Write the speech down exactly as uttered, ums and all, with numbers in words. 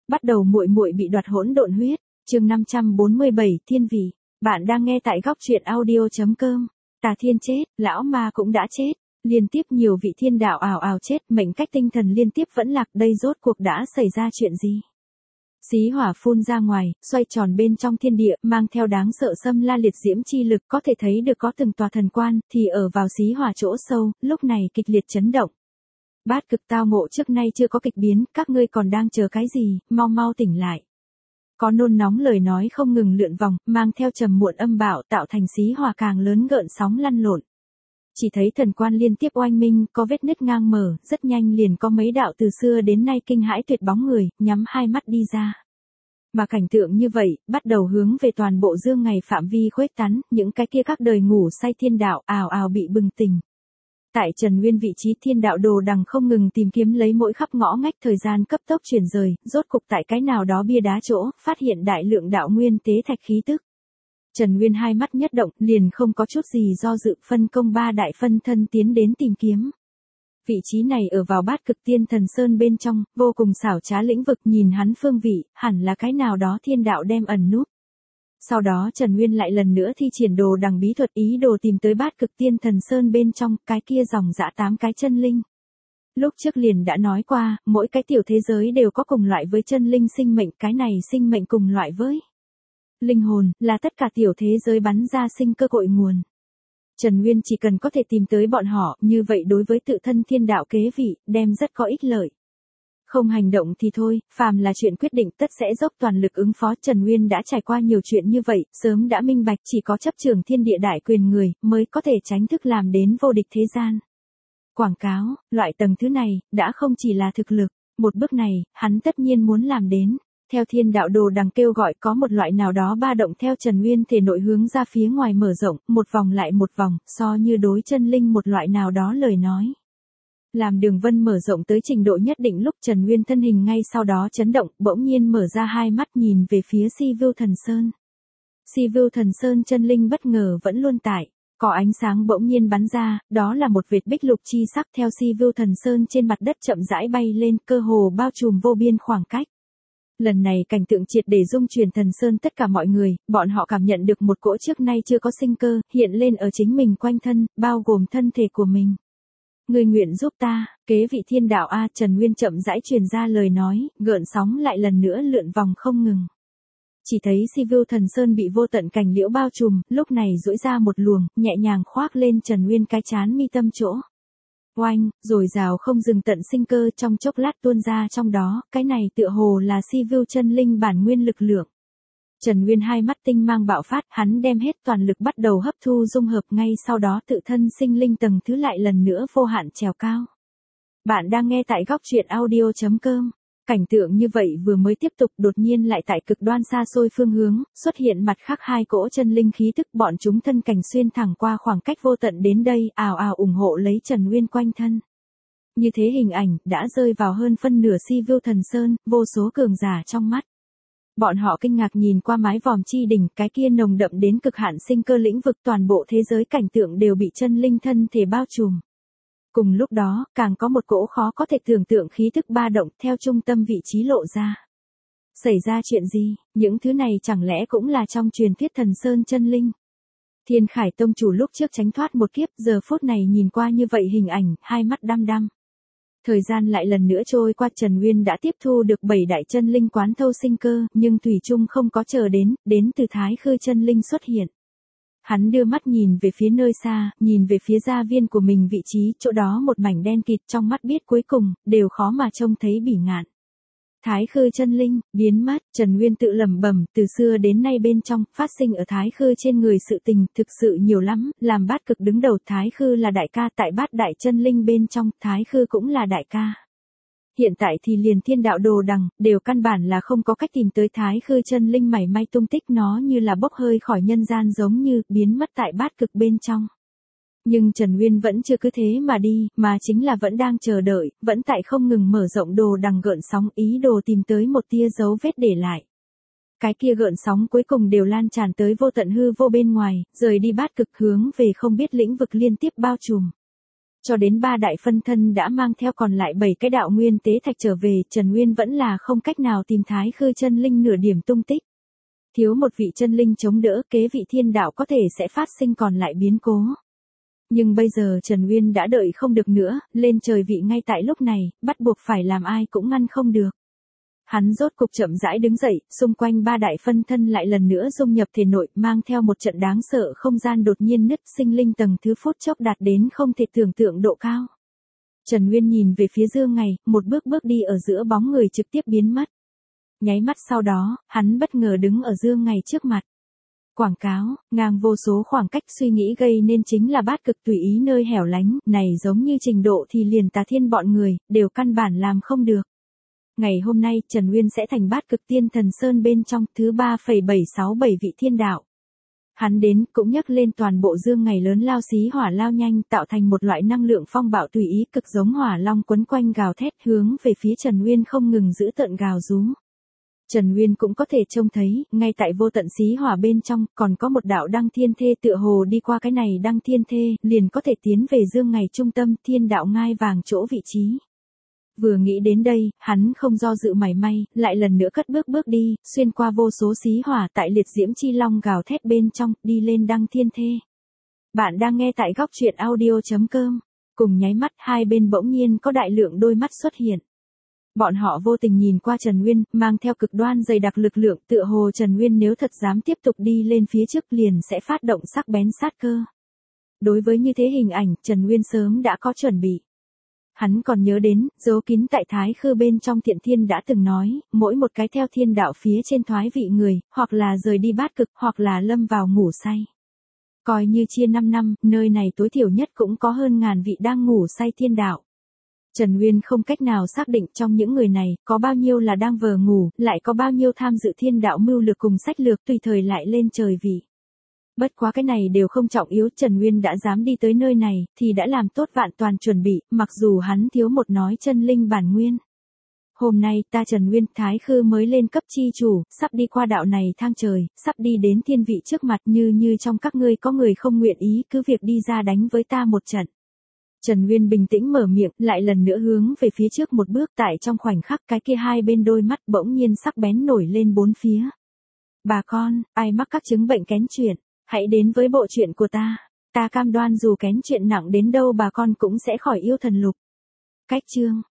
bắt đầu muội muội bị đoạt hỗn độn huyết, chương năm trăm bốn mươi bảy thiên vị. Bạn đang nghe tại góc truyện audio chấm com. Tà Thiên chết, lão ma cũng đã chết, liên tiếp nhiều vị thiên đạo ào ào chết, mệnh cách tinh thần liên tiếp vẫn lạc, đây rốt cuộc đã xảy ra chuyện gì? Xí hỏa phun ra ngoài, xoay tròn bên trong thiên địa, mang theo đáng sợ xâm la liệt diễm chi lực, có thể thấy được có từng tòa thần quan, thì ở vào xí hỏa chỗ sâu, lúc này kịch liệt chấn động. Bát cực tao ngộ trước nay chưa có kịch biến, các ngươi còn đang chờ cái gì, mau mau tỉnh lại. Có nôn nóng lời nói không ngừng lượn vòng, mang theo trầm muộn âm bạo, tạo thành xí hỏa càng lớn gợn sóng lăn lộn. Chỉ thấy thần quan liên tiếp oanh minh, có vết nứt ngang mở, rất nhanh liền có mấy đạo từ xưa đến nay kinh hãi tuyệt bóng người, nhắm hai mắt đi ra. Mà cảnh tượng như vậy, bắt đầu hướng về toàn bộ dương ngày phạm vi khuếch tán, những cái kia các đời ngủ say thiên đạo ào ào bị bừng tỉnh. Tại Trần Nguyên vị trí thiên đạo đồ đằng không ngừng tìm kiếm lấy mỗi khắp ngõ ngách, thời gian cấp tốc chuyển rời, rốt cục tại cái nào đó bia đá chỗ, phát hiện đại lượng đạo nguyên tế thạch khí tức. Trần Nguyên hai mắt nhất động, liền không có chút gì do dự, phân công ba đại phân thân tiến đến tìm kiếm. Vị trí này ở vào bát cực tiên thần sơn bên trong, vô cùng xảo trá lĩnh vực, nhìn hắn phương vị, hẳn là cái nào đó thiên đạo đem ẩn núp. Sau đó Trần Nguyên lại lần nữa thi triển đồ đằng bí thuật, ý đồ tìm tới bát cực tiên thần sơn bên trong, cái kia dòng dã tám cái chân linh. Lúc trước liền đã nói qua, mỗi cái tiểu thế giới đều có cùng loại với chân linh sinh mệnh, cái này sinh mệnh cùng loại với linh hồn, là tất cả tiểu thế giới bắn ra sinh cơ cội nguồn. Trần Nguyên chỉ cần có thể tìm tới bọn họ, như vậy đối với tự thân thiên đạo kế vị, đem rất có ích lợi. Không hành động thì thôi, phàm là chuyện quyết định tất sẽ dốc toàn lực ứng phó. Trần Nguyên đã trải qua nhiều chuyện như vậy, sớm đã minh bạch chỉ có chấp trường thiên địa đại quyền người, mới có thể tránh thức làm đến vô địch thế gian. Quảng cáo, loại tầng thứ này, đã không chỉ là thực lực, một bước này, hắn tất nhiên muốn làm đến. Theo thiên đạo đồ đằng kêu gọi, có một loại nào đó ba động theo Trần Nguyên thể nội hướng ra phía ngoài mở rộng, một vòng lại một vòng, so như đối chân linh một loại nào đó lời nói. Làm đường vân mở rộng tới trình độ nhất định, lúc Trần Nguyên thân hình ngay sau đó chấn động, bỗng nhiên mở ra hai mắt nhìn về phía Si Vưu Thần Sơn. Si Vưu Thần Sơn chân linh bất ngờ vẫn luôn tại, có ánh sáng bỗng nhiên bắn ra, đó là một vệt bích lục chi sắc theo Si Vưu Thần Sơn trên mặt đất chậm rãi bay lên, cơ hồ bao trùm vô biên khoảng cách. Lần này cảnh tượng triệt để dung chuyển thần sơn tất cả mọi người, bọn họ cảm nhận được một cỗ trước nay chưa có sinh cơ, hiện lên ở chính mình quanh thân, bao gồm thân thể của mình. Người nguyện giúp ta, kế vị thiên đạo A. Trần Nguyên chậm rãi truyền ra lời nói, gợn sóng lại lần nữa lượn vòng không ngừng. Chỉ thấy Si Vưu Thần Sơn bị vô tận cành liễu bao trùm, lúc này duỗi ra một luồng, nhẹ nhàng khoác lên Trần Nguyên cái trán mi tâm chỗ. Oanh, rồi rào không dừng tận sinh cơ trong chốc lát tuôn ra trong đó, cái này tựa hồ là Si Vưu chân linh bản nguyên lực lượng. Trần Nguyên hai mắt tinh mang bạo phát, hắn đem hết toàn lực bắt đầu hấp thu dung hợp, ngay sau đó tự thân sinh linh tầng thứ lại lần nữa vô hạn trèo cao. Bạn đang nghe tại góc truyện audio chấm com. Cảnh tượng như vậy vừa mới tiếp tục, đột nhiên lại tại cực đoan xa xôi phương hướng, xuất hiện mặt khác hai cỗ chân linh khí tức, bọn chúng thân cảnh xuyên thẳng qua khoảng cách vô tận đến đây, ào ào ủng hộ lấy Trần Nguyên quanh thân. Như thế hình ảnh, đã rơi vào hơn phân nửa Si Vưu Thần Sơn, vô số cường giả trong mắt. Bọn họ kinh ngạc nhìn qua mái vòm chi đỉnh, cái kia nồng đậm đến cực hạn sinh cơ lĩnh vực, toàn bộ thế giới cảnh tượng đều bị chân linh thân thể bao trùm. Cùng lúc đó, càng có một cỗ khó có thể tưởng tượng khí thức ba động theo trung tâm vị trí lộ ra. Xảy ra chuyện gì, những thứ này chẳng lẽ cũng là trong truyền thuyết thần sơn chân linh? Thiên Khải Tông chủ lúc trước tránh thoát một kiếp, giờ phút này nhìn qua như vậy hình ảnh, hai mắt đăm đăm. Thời gian lại lần nữa trôi qua, Trần Nguyên đã tiếp thu được bảy đại chân linh quán thâu sinh cơ, nhưng thủy chung không có chờ đến, đến từ Thái Khư chân linh xuất hiện. Hắn đưa mắt nhìn về phía nơi xa, nhìn về phía gia viên của mình vị trí, chỗ đó một mảnh đen kịt, trong mắt biết cuối cùng, đều khó mà trông thấy bỉ ngạn. Thái Khư chân linh, biến mất, Trần Nguyên tự lẩm bẩm, từ xưa đến nay bên trong, phát sinh ở Thái Khư trên người sự tình, thực sự nhiều lắm, làm bát cực đứng đầu, Thái Khư là đại ca, tại bát đại chân linh bên trong, Thái Khư cũng là đại ca. Hiện tại thì liền thiên đạo đồ đằng, đều căn bản là không có cách tìm tới Thái Khư chân linh mảy may tung tích, nó như là bốc hơi khỏi nhân gian, giống như, biến mất tại bát cực bên trong. Nhưng Trần Nguyên vẫn chưa cứ thế mà đi, mà chính là vẫn đang chờ đợi, vẫn tại không ngừng mở rộng đồ đằng gợn sóng, ý đồ tìm tới một tia dấu vết để lại. Cái kia gợn sóng cuối cùng đều lan tràn tới vô tận hư vô bên ngoài, rời đi bát cực hướng về không biết lĩnh vực liên tiếp bao trùm. cho đến ba đại phân thân đã mang theo còn lại bảy cái đạo nguyên tế thạch trở về, Trần Nguyên vẫn là không cách nào tìm Thái Khư chân linh nửa điểm tung tích. Thiếu một vị chân linh chống đỡ, kế vị thiên đạo có thể sẽ phát sinh còn lại biến cố. Nhưng bây giờ Trần Nguyên đã đợi không được nữa, lên trời vị ngay tại lúc này, bắt buộc phải làm ai cũng ngăn không được. Hắn rốt cục chậm rãi đứng dậy, xung quanh ba đại phân thân lại lần nữa dung nhập thể nội, mang theo một trận đáng sợ không gian đột nhiên nứt, sinh linh tầng thứ phút chốc đạt đến không thể tưởng tượng độ cao. Trần Nguyên nhìn về phía Dương Ngày, một bước bước đi ở giữa bóng người trực tiếp biến mất. Nháy mắt sau đó, hắn bất ngờ đứng ở Dương Ngày trước mặt. Quảng cáo, ngang vô số khoảng cách suy nghĩ gây nên chính là bát cực tùy ý nơi hẻo lánh, này giống như trình độ thì liền Tà Thiên bọn người, đều căn bản làm không được. Ngày hôm nay, Trần Nguyên sẽ thành bát cực tiên thần sơn bên trong thứ ba phẩy bảy sáu bảy vị thiên đạo. Hắn đến, cũng nhấc lên toàn bộ Dương Ngày lớn lao xí hỏa lao nhanh, tạo thành một loại năng lượng phong bạo tùy ý cực giống hỏa long quấn quanh gào thét hướng về phía Trần Nguyên không ngừng giữ tợn gào rú. Trần Nguyên cũng có thể trông thấy, ngay tại vô tận xí hỏa bên trong, còn có một đạo đăng thiên thê tựa hồ đi qua cái này đăng thiên thê, liền có thể tiến về Dương Ngày trung tâm thiên đạo ngai vàng chỗ vị trí. Vừa nghĩ đến đây, hắn không do dự mảy may, lại lần nữa cất bước bước đi, xuyên qua vô số xí hỏa tại liệt diễm chi long gào thét bên trong, đi lên đăng thiên thê. Bạn đang nghe tại góc truyện audio chấm com. Cùng nháy mắt hai bên bỗng nhiên có đại lượng đôi mắt xuất hiện. Bọn họ vô tình nhìn qua Trần Nguyên, mang theo cực đoan dày đặc lực lượng, tựa hồ Trần Nguyên nếu thật dám tiếp tục đi lên phía trước liền sẽ phát động sắc bén sát cơ. Đối với như thế hình ảnh, Trần Nguyên sớm đã có chuẩn bị. Hắn còn nhớ đến, giấu kín tại Thái Khư bên trong Thiện Thiên đã từng nói, mỗi một cái theo thiên đạo phía trên thoái vị người, hoặc là rời đi bát cực, hoặc là lâm vào ngủ say. Coi như chia năm năm, nơi này tối thiểu nhất cũng có hơn ngàn vị đang ngủ say thiên đạo. Trần Nguyên không cách nào xác định trong những người này, có bao nhiêu là đang vờ ngủ, lại có bao nhiêu tham dự thiên đạo mưu lược cùng sách lược tùy thời lại lên trời vị. Bất quá cái này đều không trọng yếu, Trần Nguyên đã dám đi tới nơi này, thì đã làm tốt vạn toàn chuẩn bị, mặc dù hắn thiếu một nói chân linh bản nguyên. Hôm nay ta Trần Nguyên Thái Khư mới lên cấp chi chủ, sắp đi qua đạo này thang trời, sắp đi đến thiên vị trước mặt, như như trong các ngươi có người không nguyện ý, cứ việc đi ra đánh với ta một trận. Trần Nguyên bình tĩnh mở miệng, lại lần nữa hướng về phía trước một bước, tại trong khoảnh khắc cái kia hai bên đôi mắt bỗng nhiên sắc bén nổi lên bốn phía. Bà con, ai mắc các chứng bệnh kén chuyện, hãy đến với bộ truyện của ta. Ta cam đoan dù kén chuyện nặng đến đâu bà con cũng sẽ khỏi yêu thần lục. Cách chương